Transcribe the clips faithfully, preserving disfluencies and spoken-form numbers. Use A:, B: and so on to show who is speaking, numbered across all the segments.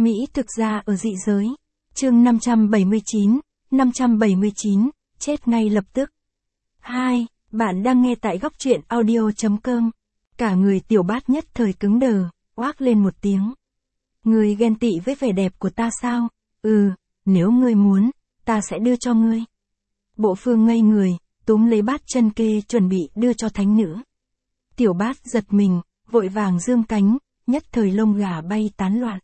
A: Mỹ thực ra ở dị giới. Chương năm trăm bảy mươi chín, năm trăm bảy mươi chín, chết ngay lập tức. hai. Bạn đang nghe tại góc truyện audio.com. Cả người Tiểu Bát nhất thời cứng đờ, oác lên một tiếng. Ngươi ghen tị với vẻ đẹp của ta sao? Ừ, nếu ngươi muốn, ta sẽ đưa cho ngươi. Bộ Phương ngây người, túm lấy bát chân kê chuẩn bị đưa cho thánh nữ. Tiểu Bát giật mình, vội vàng dương cánh, nhất thời lông gà bay tán loạn.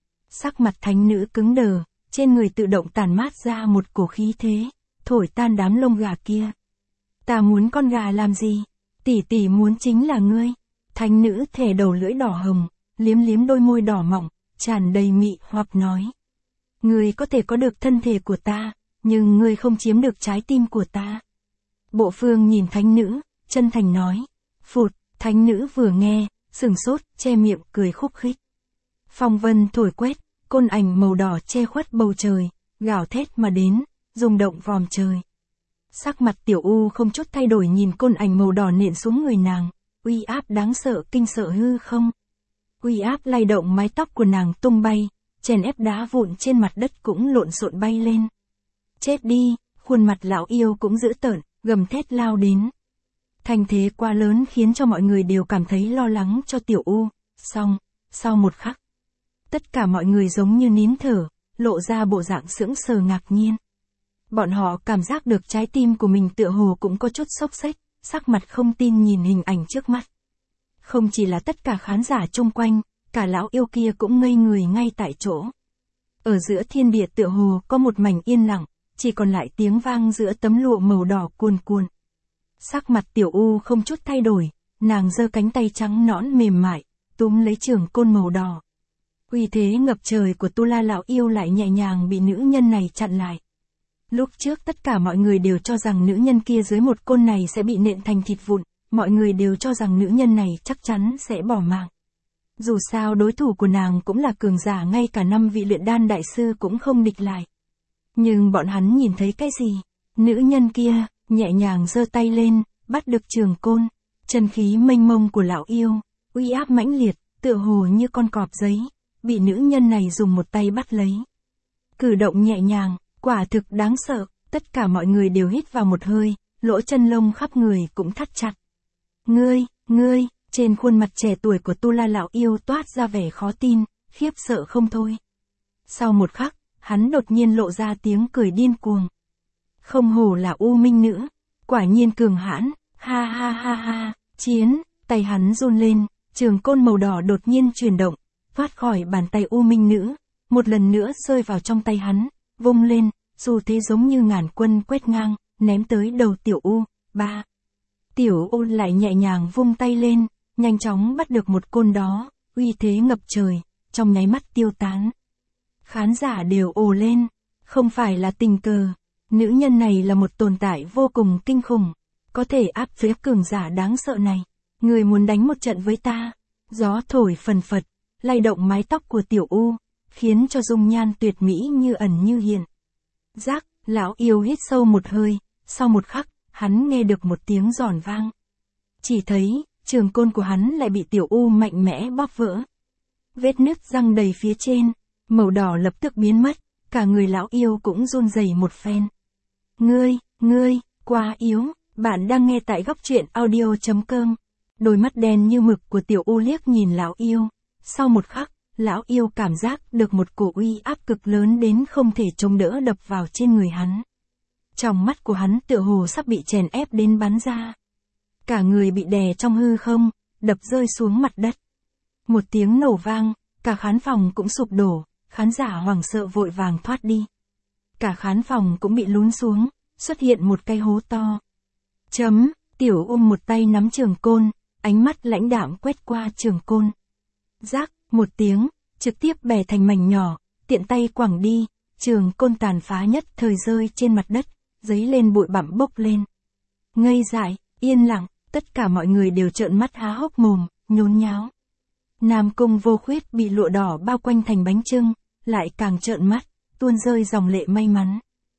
A: Sắc mặt thánh nữ cứng đờ, trên người tự động tản mát ra một cổ khí thế, thổi tan đám lông gà kia. Ta muốn con gà làm gì? Tỷ tỷ muốn chính là ngươi. Thánh nữ thè đầu lưỡi đỏ hồng, liếm liếm đôi môi đỏ mọng, tràn đầy mị hoặc nói. Ngươi có thể có được thân thể của ta, nhưng ngươi không chiếm được trái tim của ta. Bộ Phương nhìn thánh nữ, chân thành nói. Phụt, thánh nữ vừa nghe, sừng sốt, che miệng cười khúc khích. Phong vân thổi quét, côn ảnh màu đỏ che khuất bầu trời, gào thét mà đến, rung động vòm trời. Sắc mặt Tiểu U không chút thay đổi nhìn côn ảnh màu đỏ nện xuống người nàng, uy áp đáng sợ kinh sợ hư không. Uy áp lay động mái tóc của nàng tung bay, chèn ép đá vụn trên mặt đất cũng lộn xộn bay lên. Chết đi, khuôn mặt lão yêu cũng dữ tợn, gầm thét lao đến. Thành thế quá lớn khiến cho mọi người đều cảm thấy lo lắng cho Tiểu U, xong, sau một khắc. Tất cả mọi người giống như nín thở, lộ ra bộ dạng sững sờ ngạc nhiên. Bọn họ cảm giác được trái tim của mình tựa hồ cũng có chút xốc xếch, sắc mặt không tin nhìn hình ảnh trước mắt. Không chỉ là tất cả khán giả chung quanh, cả lão yêu kia cũng ngây người ngay tại chỗ. Ở giữa thiên địa tựa hồ có một mảnh yên lặng, chỉ còn lại tiếng vang giữa tấm lụa màu đỏ cuồn cuộn. Sắc mặt Tiểu U không chút thay đổi, nàng giơ cánh tay trắng nõn mềm mại, túm lấy trường côn màu đỏ. Uy thế ngập trời của Tu La lão yêu lại nhẹ nhàng bị nữ nhân này chặn lại. Lúc trước tất cả mọi người đều cho rằng nữ nhân kia dưới một côn này sẽ bị nện thành thịt vụn, mọi người đều cho rằng nữ nhân này chắc chắn sẽ bỏ mạng. Dù sao đối thủ của nàng cũng là cường giả, ngay cả năm vị luyện đan đại sư cũng không địch lại. Nhưng bọn hắn nhìn thấy cái gì? Nữ nhân kia, nhẹ nhàng giơ tay lên, bắt được trường côn, chân khí mênh mông của lão yêu, uy áp mãnh liệt, tựa hồ như con cọp giấy, bị nữ nhân này dùng một tay bắt lấy. Cử động nhẹ nhàng, quả thực đáng sợ, tất cả mọi người đều hít vào một hơi, lỗ chân lông khắp người cũng thắt chặt. Ngươi, ngươi, trên khuôn mặt trẻ tuổi của Tu La lão yêu toát ra vẻ khó tin, khiếp sợ không thôi. Sau một khắc, hắn đột nhiên lộ ra tiếng cười điên cuồng. Không hổ là U Minh nữ, quả nhiên cường hãn, ha ha ha ha, chiến, tay hắn run lên, trường côn màu đỏ đột nhiên chuyển động, thoát khỏi bàn tay U Minh nữ, một lần nữa rơi vào trong tay hắn, vung lên, dù thế giống như ngàn quân quét ngang, ném tới đầu Tiểu U. Ba. Tiểu U lại nhẹ nhàng vung tay lên, nhanh chóng bắt được một côn đó, uy thế ngập trời, trong nháy mắt tiêu tán. Khán giả đều ồ lên, không phải là tình cờ, nữ nhân này là một tồn tại vô cùng kinh khủng, có thể áp chế cường giả đáng sợ này. Người muốn đánh một trận với ta? Gió thổi phần phật, lay động mái tóc của Tiểu U, khiến cho dung nhan tuyệt mỹ như ẩn như hiện. Giác, lão yêu hít sâu một hơi, sau một khắc, hắn nghe được một tiếng giòn vang. Chỉ thấy, trường côn của hắn lại bị Tiểu U mạnh mẽ bóp vỡ. Vết nứt răng đầy phía trên, màu đỏ lập tức biến mất, cả người lão yêu cũng run rẩy một phen. Ngươi, ngươi, quá yếu, bạn đang nghe tại góc truyện audio.com. Đôi mắt đen như mực của Tiểu U liếc nhìn lão yêu, sau một khắc, lão yêu cảm giác được một cổ uy áp cực lớn đến không thể chống đỡ đập vào trên người hắn. Trong mắt của hắn tựa hồ sắp bị chèn ép đến bắn ra. Cả người bị đè trong hư không, đập rơi xuống mặt đất. Một tiếng nổ vang, cả khán phòng cũng sụp đổ, khán giả hoảng sợ vội vàng thoát đi. Cả khán phòng cũng bị lún xuống, xuất hiện một cái hố to. Chấm, Tiểu U một tay nắm trường côn, ánh mắt lãnh đạm quét qua trường côn. Rác, một tiếng, trực tiếp bẻ thành mảnh nhỏ, tiện tay quẳng đi, trường côn tàn phá nhất thời rơi trên mặt đất, giấy lên bụi bặm bốc lên. Ngây dại, yên lặng, tất cả mọi người đều trợn mắt há hốc mồm, nhốn nháo. Nam Cung Vô Khuyết bị lụa đỏ bao quanh thành bánh chưng, lại càng trợn mắt, tuôn rơi dòng lệ may mắn.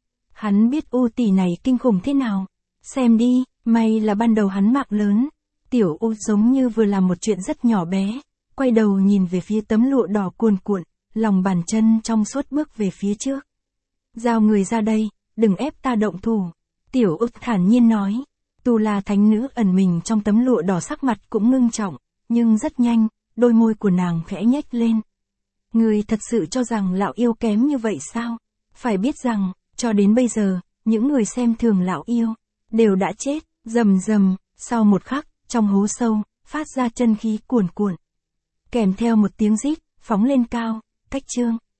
A: Hắn biết U tỷ này kinh khủng thế nào, xem đi, may là ban đầu hắn mạng lớn. Tiểu U giống như vừa làm một chuyện rất nhỏ bé, quay đầu nhìn về phía tấm lụa đỏ cuồn cuộn, lòng bàn chân trong suốt bước về phía trước. Giao người ra đây, đừng ép ta động thủ. Tiểu Ức thản nhiên nói. Tu La thánh nữ ẩn mình trong tấm lụa đỏ, sắc mặt cũng ngưng trọng, nhưng rất nhanh, đôi môi của nàng khẽ nhếch lên. Người thật sự cho rằng lão yêu kém như vậy sao? Phải biết rằng, cho đến bây giờ, những người xem thường lão yêu, đều đã chết, rầm rầm, sau một khắc, trong hố sâu, phát ra chân khí cuồn cuộn. Kèm theo một tiếng rít, phóng lên cao, cách chương.